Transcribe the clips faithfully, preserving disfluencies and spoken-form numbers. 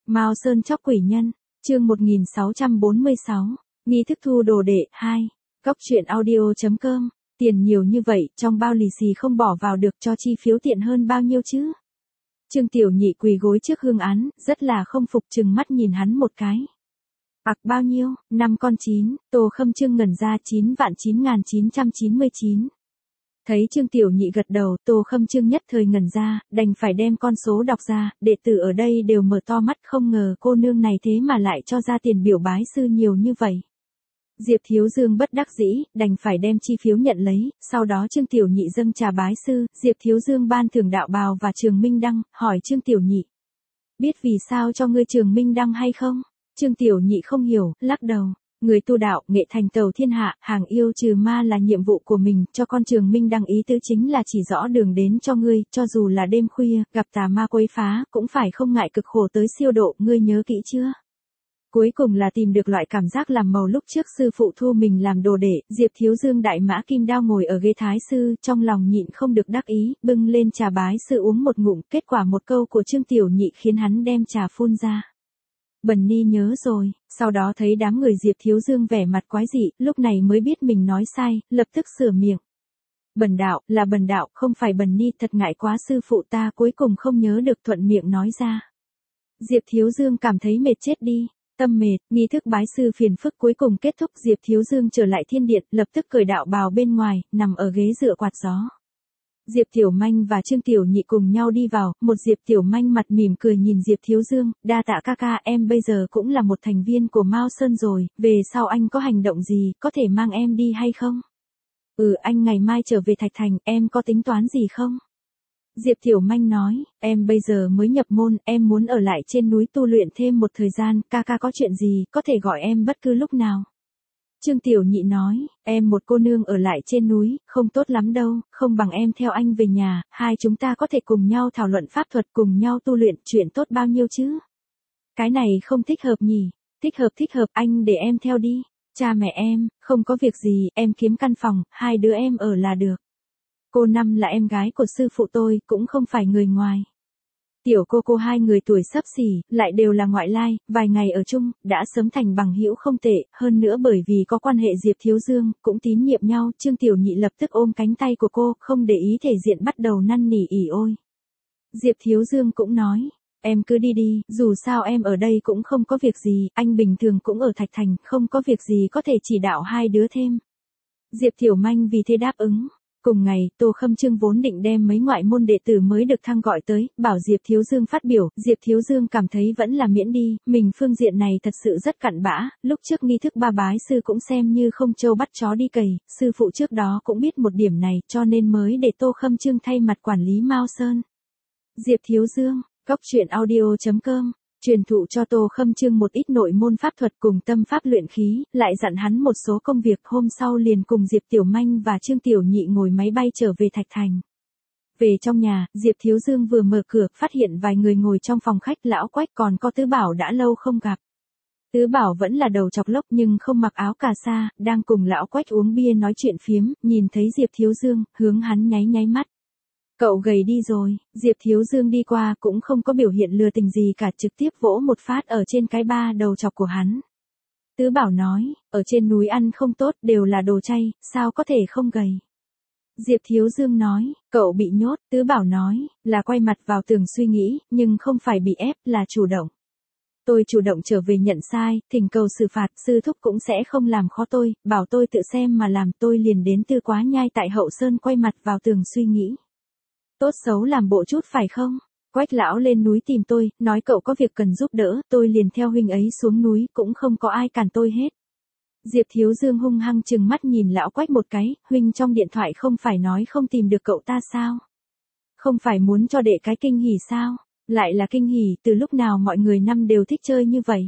Mao Sơn chóc quỷ nhân, chương một nghìn sáu trăm bốn mươi sáu, nghi thức thu đồ đệ, hai, Góc truyện audio.com, tiền nhiều như vậy, trong bao lì xì không bỏ vào được cho chi phiếu tiện hơn bao nhiêu chứ? Trương Tiểu Nhị quỳ gối trước hương án, rất là không phục chừng mắt nhìn hắn một cái. Ặc bao nhiêu, năm con chín, Tô Khâm Trương ngẩn ra chín vạn chín ngàn chín trăm chín mươi chín. Thấy Trương Tiểu Nhị gật đầu, Tô Khâm Trương nhất thời ngẩn ra, đành phải đem con số đọc ra, đệ tử ở đây đều mở to mắt, không ngờ cô nương này thế mà lại cho ra tiền biểu bái sư nhiều như vậy. Diệp Thiếu Dương bất đắc dĩ, đành phải đem chi phiếu nhận lấy, sau đó Trương Tiểu Nhị dâng trà bái sư, Diệp Thiếu Dương ban thưởng đạo bào và trường minh đăng, hỏi Trương Tiểu Nhị. Biết vì sao cho ngươi trường minh đăng hay không? Trương Tiểu Nhị không hiểu, lắc đầu. Người tu đạo, nghệ thành tàu thiên hạ, hàng yêu trừ ma là nhiệm vụ của mình, cho con trường minh đăng ý tứ chính là chỉ rõ đường đến cho ngươi, cho dù là đêm khuya, gặp tà ma quấy phá, cũng phải không ngại cực khổ tới siêu độ, ngươi nhớ kỹ chưa? Cuối cùng là tìm được loại cảm giác làm màu lúc trước sư phụ thu mình làm đồ đệ, Diệp Thiếu Dương đại mã kim đao ngồi ở ghế thái sư, trong lòng nhịn không được đắc ý, bưng lên trà bái sư uống một ngụm, kết quả một câu của Trương Tiểu Nhị khiến hắn đem trà phun ra. Bần ni nhớ rồi, sau đó thấy đám người Diệp Thiếu Dương vẻ mặt quái dị, lúc này mới biết mình nói sai, lập tức sửa miệng. Bần đạo, là bần đạo, không phải bần ni, thật ngại quá sư phụ ta cuối cùng không nhớ được thuận miệng nói ra. Diệp Thiếu Dương cảm thấy mệt chết đi, tâm mệt, nghi thức bái sư phiền phức cuối cùng kết thúc, Diệp Thiếu Dương trở lại thiên điện, lập tức cởi đạo bào bên ngoài, nằm ở ghế dựa quạt gió. Diệp Tiểu Manh và Trương Tiểu Nhị cùng nhau đi vào, một Diệp Tiểu Manh mặt mỉm cười nhìn Diệp Thiếu Dương, đa tạ ca ca, em bây giờ cũng là một thành viên của Mao Sơn rồi, về sau anh có hành động gì, có thể mang em đi hay không? Ừ, anh ngày mai trở về Thạch Thành, em có tính toán gì không? Diệp Tiểu Manh nói, em bây giờ mới nhập môn, em muốn ở lại trên núi tu luyện thêm một thời gian, ca ca có chuyện gì, có thể gọi em bất cứ lúc nào. Trương Tiểu Nhị nói, em một cô nương ở lại trên núi, không tốt lắm đâu, không bằng em theo anh về nhà, hai chúng ta có thể cùng nhau thảo luận pháp thuật, cùng nhau tu luyện, chuyện tốt bao nhiêu chứ? Cái này không thích hợp nhỉ? Thích hợp thích hợp, anh để em theo đi. Cha mẹ em, không có việc gì, em kiếm căn phòng, hai đứa em ở là được. Cô Năm là em gái của sư phụ tôi, cũng không phải người ngoài. Tiểu cô cô hai người tuổi xấp xỉ, lại đều là ngoại lai, vài ngày ở chung, đã sớm thành bằng hữu không tệ, hơn nữa bởi vì có quan hệ Diệp Thiếu Dương, cũng tín nhiệm nhau, Trương Tiểu Nhị lập tức ôm cánh tay của cô, không để ý thể diện bắt đầu năn nỉ ỉ ôi. Diệp Thiếu Dương cũng nói, em cứ đi đi, dù sao em ở đây cũng không có việc gì, anh bình thường cũng ở Thạch Thành, không có việc gì có thể chỉ đạo hai đứa thêm. Diệp Tiểu Manh vì thế đáp ứng. Cùng ngày, Tô Khâm Trương vốn định đem mấy ngoại môn đệ tử mới được thăng gọi tới, bảo Diệp Thiếu Dương phát biểu, Diệp Thiếu Dương cảm thấy vẫn là miễn đi, mình phương diện này thật sự rất cặn bã, lúc trước nghi thức ba bái sư cũng xem như không trâu bắt chó đi cày, sư phụ trước đó cũng biết một điểm này, cho nên mới để Tô Khâm Trương thay mặt quản lý Mao Sơn. Diệp Thiếu Dương, Góc truyện audio.com, truyền thụ cho Tô Khâm Trương một ít nội môn pháp thuật cùng tâm pháp luyện khí, lại dặn hắn một số công việc, hôm sau liền cùng Diệp Tiểu Manh và Trương Tiểu Nhị ngồi máy bay trở về Thạch Thành. Về trong nhà, Diệp Thiếu Dương vừa mở cửa, phát hiện vài người ngồi trong phòng khách, Lão Quách còn có Tứ Bảo đã lâu không gặp. Tứ Bảo vẫn là đầu chọc lốc nhưng không mặc áo cà sa, đang cùng Lão Quách uống bia nói chuyện phiếm, nhìn thấy Diệp Thiếu Dương, hướng hắn nháy nháy mắt. Cậu gầy đi rồi, Diệp Thiếu Dương đi qua cũng không có biểu hiện lừa tình gì cả, trực tiếp vỗ một phát ở trên cái ba đầu chọc của hắn. Tứ Bảo nói, ở trên núi ăn không tốt, đều là đồ chay, sao có thể không gầy. Diệp Thiếu Dương nói, cậu bị nhốt, Tứ Bảo nói, là quay mặt vào tường suy nghĩ, nhưng không phải bị ép, là chủ động. Tôi chủ động trở về nhận sai, thỉnh cầu xử phạt, sư thúc cũng sẽ không làm khó tôi, bảo tôi tự xem mà làm, tôi liền đến Tư Quá Nhai tại Hậu Sơn quay mặt vào tường suy nghĩ. Tốt xấu làm bộ chút phải không? Quách lão lên núi tìm tôi, nói cậu có việc cần giúp đỡ, tôi liền theo huynh ấy xuống núi, cũng không có ai cản tôi hết. Diệp Thiếu Dương hung hăng trừng mắt nhìn lão Quách một cái, huynh trong điện thoại không phải nói không tìm được cậu ta sao? Không phải muốn cho đệ cái kinh hỉ sao? Lại là kinh hỉ, từ lúc nào mọi người năm đều thích chơi như vậy?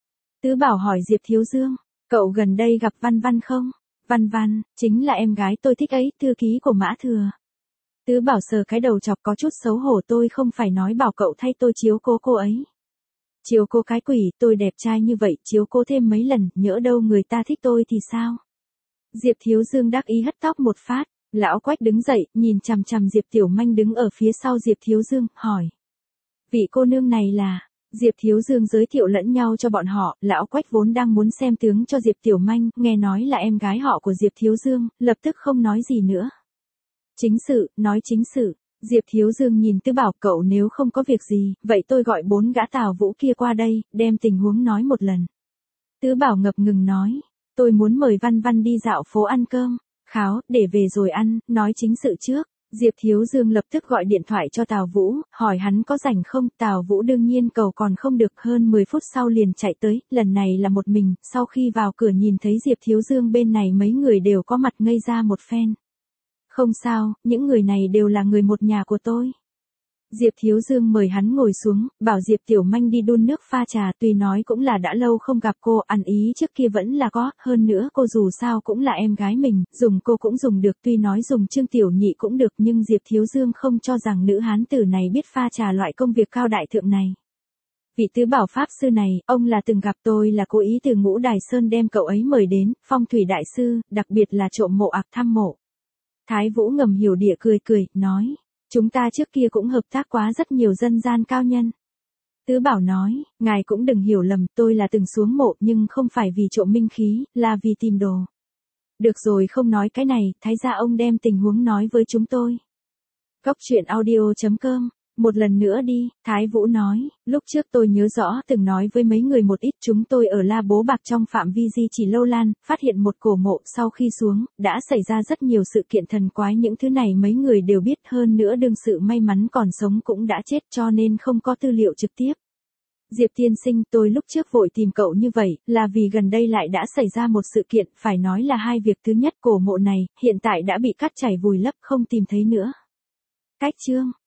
Tứ Bảo hỏi Diệp Thiếu Dương, cậu gần đây gặp Văn Văn không? Văn Văn, chính là em gái tôi thích ấy, thư ký của Mã Thừa. Tứ Bảo sờ cái đầu chọc có chút xấu hổ, tôi không phải nói bảo cậu thay tôi chiếu cố cô ấy. Chiếu cố cái quỷ, tôi đẹp trai như vậy, chiếu cố thêm mấy lần, nhỡ đâu người ta thích tôi thì sao? Diệp Thiếu Dương đắc ý hất tóc một phát, Lão Quách đứng dậy, nhìn chằm chằm Diệp Tiểu Manh đứng ở phía sau Diệp Thiếu Dương, hỏi. Vị cô nương này là, Diệp Thiếu Dương giới thiệu lẫn nhau cho bọn họ, lão Quách vốn đang muốn xem tướng cho Diệp Tiểu Manh, nghe nói là em gái họ của Diệp Thiếu Dương, lập tức không nói gì nữa. Chính sự, nói chính sự. Diệp Thiếu Dương nhìn Tứ Bảo, cậu nếu không có việc gì, vậy tôi gọi bốn gã Tào Vũ kia qua đây, đem tình huống nói một lần. Tứ Bảo ngập ngừng nói, tôi muốn mời Văn Văn đi dạo phố ăn cơm. Kháo, để về rồi ăn, nói chính sự trước. Diệp Thiếu Dương lập tức gọi điện thoại cho Tào Vũ, hỏi hắn có rảnh không, Tào Vũ đương nhiên cầu còn không được, hơn mười phút sau liền chạy tới, lần này là một mình, sau khi vào cửa nhìn thấy Diệp Thiếu Dương bên này mấy người đều có mặt ngây ra một phen. Không sao, những người này đều là người một nhà của tôi. Diệp Thiếu Dương mời hắn ngồi xuống, bảo Diệp Tiểu Manh đi đun nước pha trà, tuy nói cũng là đã lâu không gặp cô, ăn ý trước kia vẫn là có, hơn nữa cô dù sao cũng là em gái mình, dùng cô cũng dùng được, tuy nói dùng Trương Tiểu Nhị cũng được, nhưng Diệp Thiếu Dương không cho rằng nữ hán tử này biết pha trà loại công việc cao đại thượng này. Vị Tứ Bảo Pháp Sư này, ông là từng gặp, tôi là cố ý từ Ngũ Đài Sơn đem cậu ấy mời đến, Phong Thủy Đại Sư, đặc biệt là trộm mộ ạc thăm mộ. Thái Vũ ngầm hiểu địa cười cười, nói. Chúng ta trước kia cũng hợp tác quá rất nhiều dân gian cao nhân. Tứ Bảo nói, ngài cũng đừng hiểu lầm, tôi là từng xuống mộ nhưng không phải vì trộm minh khí, là vì tìm đồ. Được rồi, không nói cái này, thái gia ông đem tình huống nói với chúng tôi. Góc truyện audio chấm com. Một lần nữa đi, Thái Vũ nói, lúc trước tôi nhớ rõ từng nói với mấy người một ít, chúng tôi ở La Bố Bạc trong phạm vi di chỉ lâu lan, phát hiện một cổ mộ, sau khi xuống, đã xảy ra rất nhiều sự kiện thần quái, những thứ này mấy người đều biết, hơn nữa đương sự may mắn còn sống cũng đã chết, cho nên không có tư liệu trực tiếp. Diệp tiên sinh, tôi lúc trước vội tìm cậu như vậy, là vì gần đây lại đã xảy ra một sự kiện, phải nói là hai việc. Thứ nhất, cổ mộ này, hiện tại đã bị cát chảy vùi lấp, không tìm thấy nữa. Cách chương